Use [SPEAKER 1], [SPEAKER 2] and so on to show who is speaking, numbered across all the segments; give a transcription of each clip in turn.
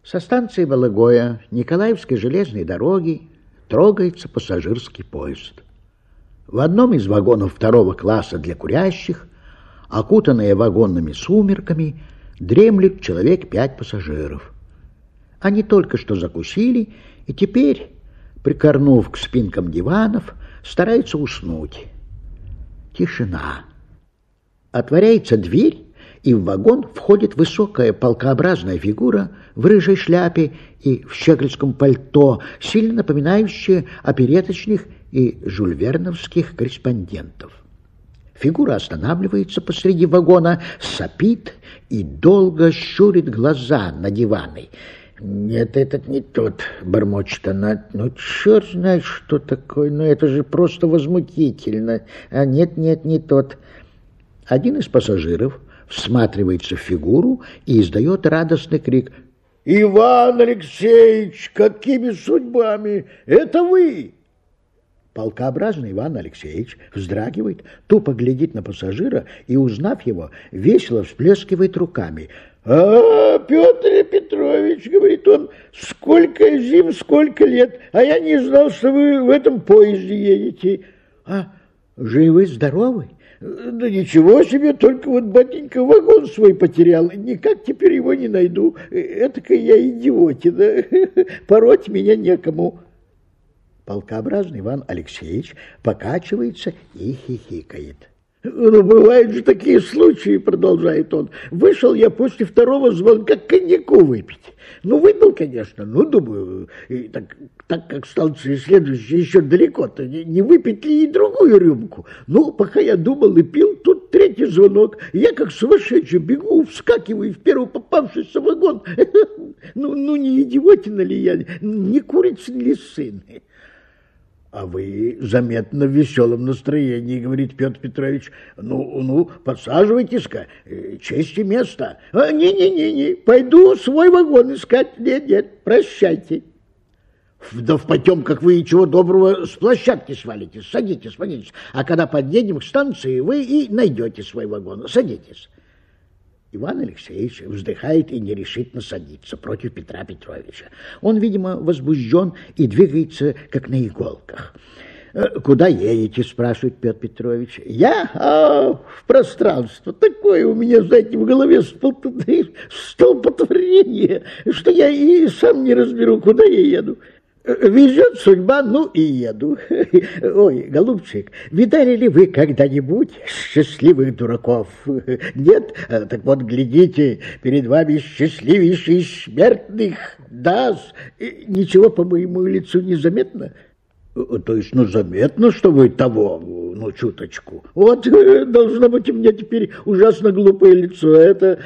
[SPEAKER 1] Со станции Балагоя Николаевской железной дороги трогается пассажирский поезд. В одном из вагонов второго класса для курящих, окутанные вагонными сумерками, дремлет человек 5 пассажиров. Они только что закусили и теперь, прикорнув к спинкам диванов, стараются уснуть. Тишина. Отворяется дверь, и в вагон входит высокая полкообразная фигура в рыжей шляпе и в щегольском пальто, сильно напоминающая опереточных и жюльверновских корреспондентов. Фигура останавливается посреди вагона, сопит и долго щурит глаза на диваны. «Нет, этот не тот», — бормочет она. «Ну, черт знает, что такое, но это же просто возмутительно. А нет, не тот». Один из пассажиров всматривается в фигуру и издает радостный крик. «Иван Алексеевич, какими судьбами? Это вы!» Полкообразный Иван Алексеевич вздрагивает, тупо глядит на пассажира и, узнав его, весело всплескивает руками. «А, Петр Петрович, — говорит он, — сколько зим, сколько лет, а я не знал, что вы в этом поезде едете. А живы, здоровы? Да ничего себе, только вот, батенька, вагон свой потерял, никак теперь его не найду. Этакая я идиотина, пороть меня некому». Полкообразный Иван Алексеевич покачивается и хихикает. «Ну, бывают же такие случаи, — продолжает он. — Вышел я после второго звонка коньяку выпить. Ну, выпил, конечно, ну, думаю, и так как станция следующая еще далеко-то, не выпить ли и другую рюмку. Ну, пока я думал и пил, тут третий звонок. Я как сумасшедший бегу, вскакиваю в первый попавшийся вагон. Ну, не идиотина ли я, не курица ли сын? «А вы заметно в веселом настроении, — говорит Петр Петрович. Ну, подсаживайтесь-ка, честь и место». Не, пойду свой вагон искать. Нет, прощайте». «Да в потемках вы, чего доброго, с площадки свалитесь. Садитесь. А когда подъедем к станции, вы и найдете свой вагон. Садитесь». Иван Алексеевич вздыхает и нерешительно садится против Петра Петровича. Он, видимо, возбужден и двигается, как на иголках. «Куда едете?» — спрашивает Петр Петрович. «Я? В пространство. Такое у меня, знаете, в голове столпотворение, что я и сам не разберу, куда я еду. Везет судьба, ну и еду. Ой, голубчик, видали ли вы когда-нибудь счастливых дураков? Нет? Так вот, глядите, перед вами счастливейший из смертных. Да, ничего по моему лицу не заметно?» «То есть, заметно, что вы того, чуточку. Вот, должно быть, у меня теперь ужасно глупое лицо. Это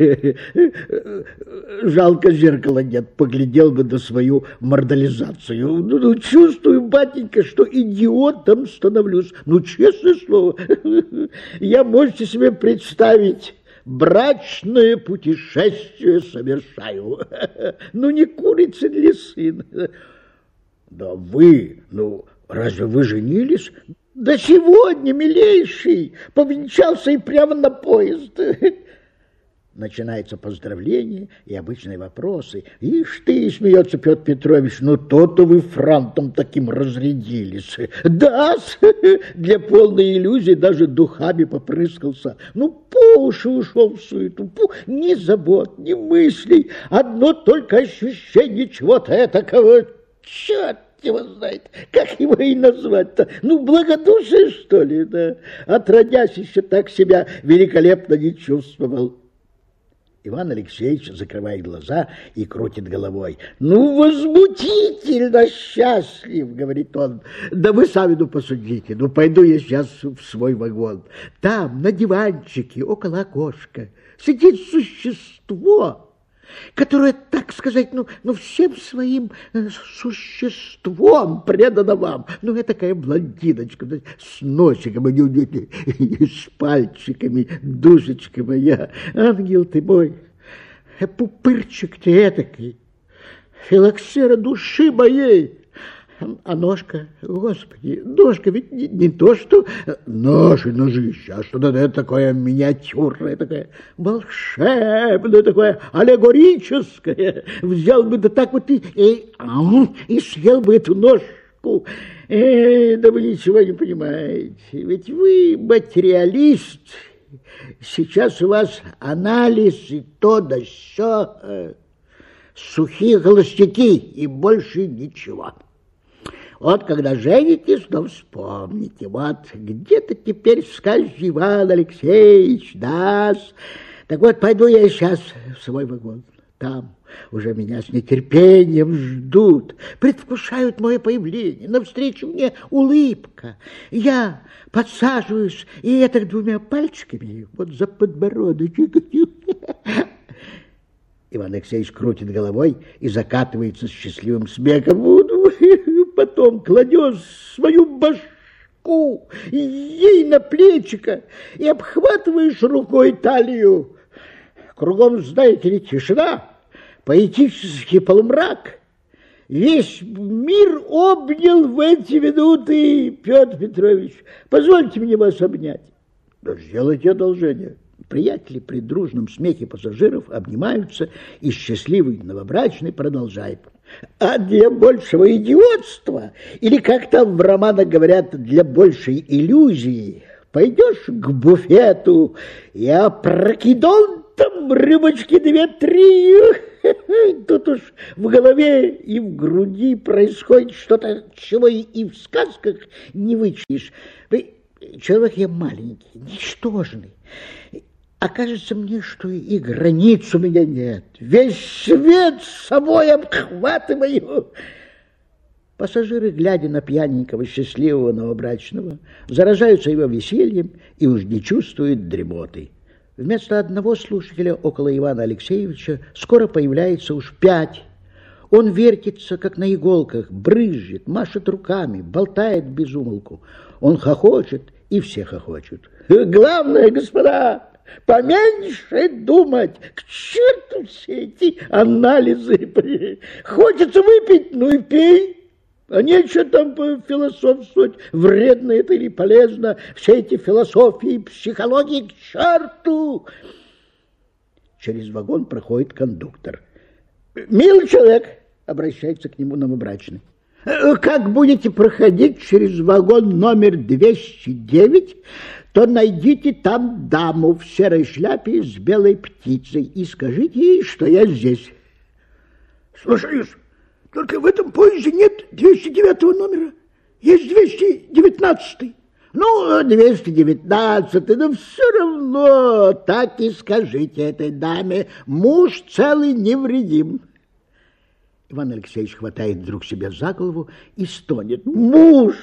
[SPEAKER 1] жалко, зеркала нет, поглядел бы на свою мордализацию. Чувствую, батенька, что идиотом становлюсь. Честное слово, я, можете себе представить, брачное путешествие совершаю. Не курица ли сын?» «Да вы, разве вы женились?» «Да сегодня, милейший, повенчался и прямо на поезд». Начинается поздравление и обычные вопросы. «Ишь ты, — смеется Петр Петрович, — то-то вы франтом таким разрядились». «Да, для полной иллюзии даже духами попрыскался. По уши ушел в суету, ни забот, ни мыслей, одно только ощущение чего-то этакого. Черт его знает, как его и назвать-то? Благодушие, что ли, да? Отродясь еще так себя великолепно не чувствовал». Иван Алексеевич закрывает глаза и крутит головой. «Возмутительно счастлив, — говорит он. — Да вы сами посудите. Пойду я сейчас в свой вагон. Там, на диванчике, около окошка, сидит существо, которая, так сказать, всем своим существом предана вам. Этакая блондиночка, с носиком, с пальчиками, душечка моя, ангел ты мой, пупырчик ты этакий, филоксера души моей. А ножка, господи, ножка ведь не то, что наши ножища, а что-то это такое миниатюрное, такое волшебное, такое аллегорическое. Взял бы да так вот и съел бы эту ножку. Да вы ничего не понимаете, ведь вы материалист. Сейчас у вас анализ и то да сё, сухие холостяки и больше ничего. Вот когда женитесь, то вспомните, вот где-то теперь скажет Иван Алексеевич, да. Так вот, пойду я сейчас в свой вагон. Там уже меня с нетерпением ждут, предвкушают мое появление. Навстречу мне улыбка. Я подсаживаюсь, и это двумя пальчиками вот за подбородочек. Иван Алексеевич крутит головой и закатывается с счастливым смехом. Потом кладешь свою башку ей на плечико и обхватываешь рукой талию. Кругом, знаете ли, тишина, поэтический полумрак. Весь мир обнял в эти минуты, Петр Петрович. Позвольте мне вас обнять. Да сделайте одолжение. Приятели при дружном смехе пассажиров обнимаются, и счастливый новобрачный продолжает. А для большего идиотства, или как там в романах говорят, для большей иллюзии, пойдешь к буфету и опрокидон там рюмочки 2-3. Тут уж в голове и в груди происходит что-то, чего и в сказках не вычислишь. Человек я маленький, ничтожный. А кажется мне, что и границ у меня нет. Весь свет с собой обхватываю. Пассажиры, глядя на пьяненького, счастливого новобрачного, заражаются его весельем и уж не чувствуют дремоты. Вместо одного слушателя около Ивана Алексеевича скоро появляется уж 5. Он вертится, как на иголках, брызжет, машет руками, болтает без умолку. Он хохочет, и все хохочут. Главное, господа, поменьше думать. К черту все эти анализы. Хочется выпить, ну и пей. А нечего там пофилософствовать, вредно это или полезно. Все эти философии, психологии к черту. Через вагон проходит кондуктор. Милый человек, обращается к нему новобрачный. Как будете проходить через вагон номер 209, то найдите там даму в серой шляпе с белой птицей и скажите ей, что я здесь. Слушаюсь. Только в этом поезде нет 209 номера. Есть 219. Ну, 219, но все равно так и скажите этой даме. Муж целый невредим. Иван Алексеевич хватает вдруг себя за голову и стонет. Муж!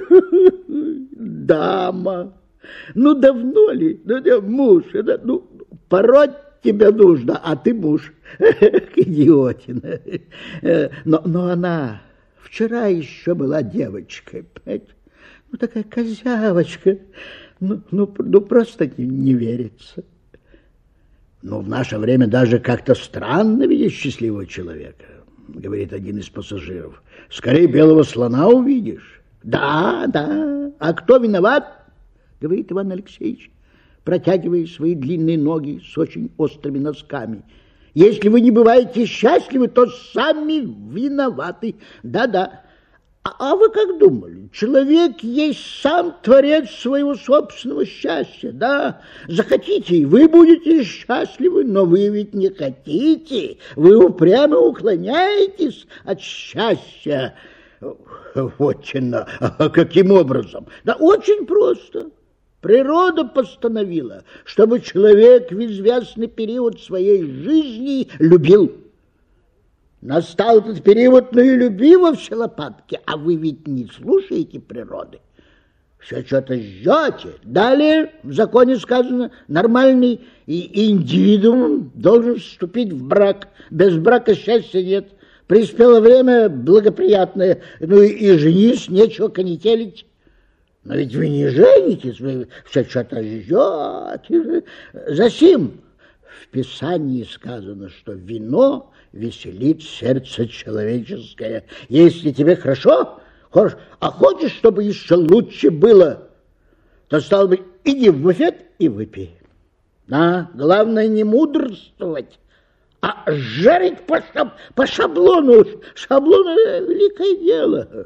[SPEAKER 1] Дама! Ну, давно ли? Муж! Ну, пороть тебя нужно, а ты муж. Идиотина. Но она вчера еще была девочкой. Ну, такая козявочка. Ну просто не верится. Но в наше время даже как-то странно видеть счастливого человека, говорит один из пассажиров. Скорее белого слона увидишь. Да. А кто виноват? Говорит Иван Алексеевич, протягивая свои длинные ноги с очень острыми носками. Если вы не бываете счастливы, то сами виноваты. Да. А вы как думали? Человек есть сам творец своего собственного счастья, да? Захотите, и вы будете счастливы, но вы ведь не хотите. Вы упрямо уклоняетесь от счастья. Очень, а каким образом? Да очень просто. Природа постановила, чтобы человек в известный период своей жизни любил. Настал этот период, ну и люби во все лопатки, а вы ведь не слушаете природы. Все что-то ждете. Далее в законе сказано, нормальный индивидуум должен вступить в брак. Без брака счастья нет. Приспело время благоприятное, ну и женись, нечего конетелить. Но ведь вы не женитесь, вы все что-то ждете. Засим в Писании сказано, что вино веселит сердце человеческое. Если тебе хорошо, Хорошо. А хочешь, чтобы еще лучше было, то, стало быть, иди в буфет и выпей. А главное не мудрствовать, а жарить по шаблону. Шаблон – великое дело.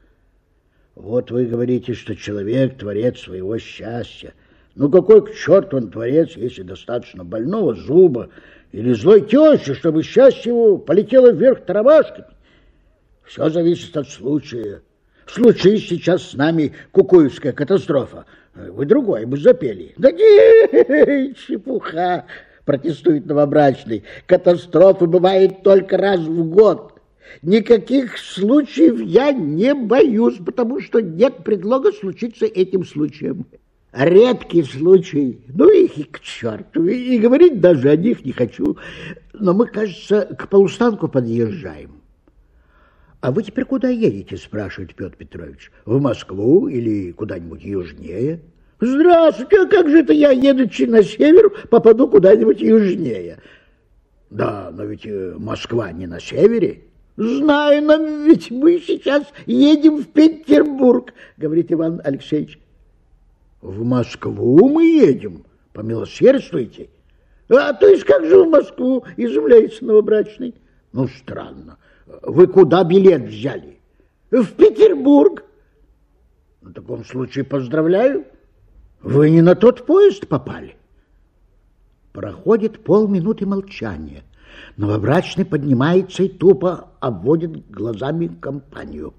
[SPEAKER 1] Вот вы говорите, что человек – творец своего счастья. Ну, какой к черту он творец, если достаточно больного зуба или злой тещи, чтобы счастье его полетело вверх тормашками? Все зависит от случая. Случись сейчас с нами Кукуевская катастрофа, вы другое бы запели. Да не, чепуха, протестует новобрачный. Катастрофы бывает только раз в год. Никаких случаев я не боюсь, потому что нет предлога случиться этим случаем. Редкий случай, ну их и к черту, и говорить даже о них не хочу. Но мы, кажется, к полустанку подъезжаем. А вы теперь куда едете, спрашивает Петр Петрович? В Москву или куда-нибудь южнее? Здравствуйте, а как же это я, едучи на север, попаду куда-нибудь южнее? Да, но ведь Москва не на севере. Знаю, но ведь мы сейчас едем в Петербург, говорит Иван Алексеевич. В Москву мы едем, помилосердствуйте. А то есть как же в Москву, изумляется новобрачный. Ну, странно. Вы куда билет взяли? В Петербург. В таком случае поздравляю. Вы не на тот поезд попали. Проходит полминуты молчания. Новобрачный поднимается и тупо обводит глазами компанию.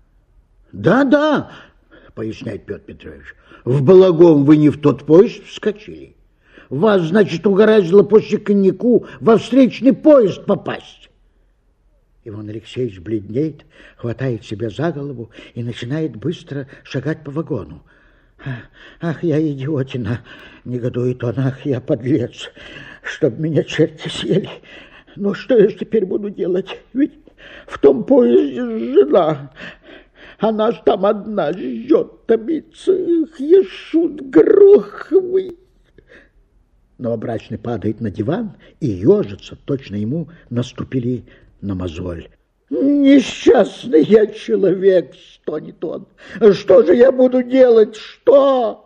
[SPEAKER 1] Да, поясняет Петр Петрович, в Балагом вы не в тот поезд вскочили. Вас, значит, угораздило после коньяку во встречный поезд попасть. Иван Алексеевич бледнеет, хватает себя за голову и начинает быстро шагать по вагону. Ах, я идиотина, негодует он, ах, я подлец, чтоб меня черти съели. Ну, что я теперь буду делать? Ведь в том поезде жена, она ж там одна ждет, томится, их ешут гроховый. Новобрачный падает на диван и ежится, точно ему наступили на мозоль. Несчастный я человек, стонет он. Что же я буду делать? Что?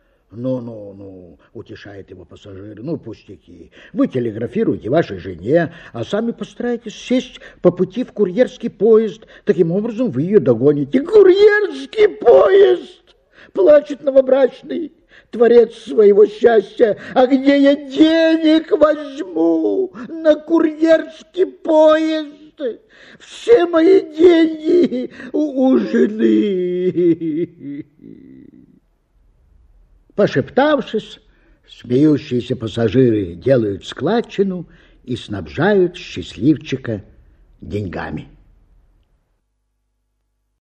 [SPEAKER 1] Ну, утешает его пассажир. Ну, пустяки. Вы телеграфируете вашей жене, а сами постарайтесь сесть по пути в курьерский поезд. Таким образом вы ее догоните. Курьерский поезд! Плачет новобрачный, творец своего счастья. А где я денег возьму на курьерский поезд? Все мои деньги у жены. Пошептавшись, смеющиеся пассажиры делают складчину и снабжают счастливчика деньгами.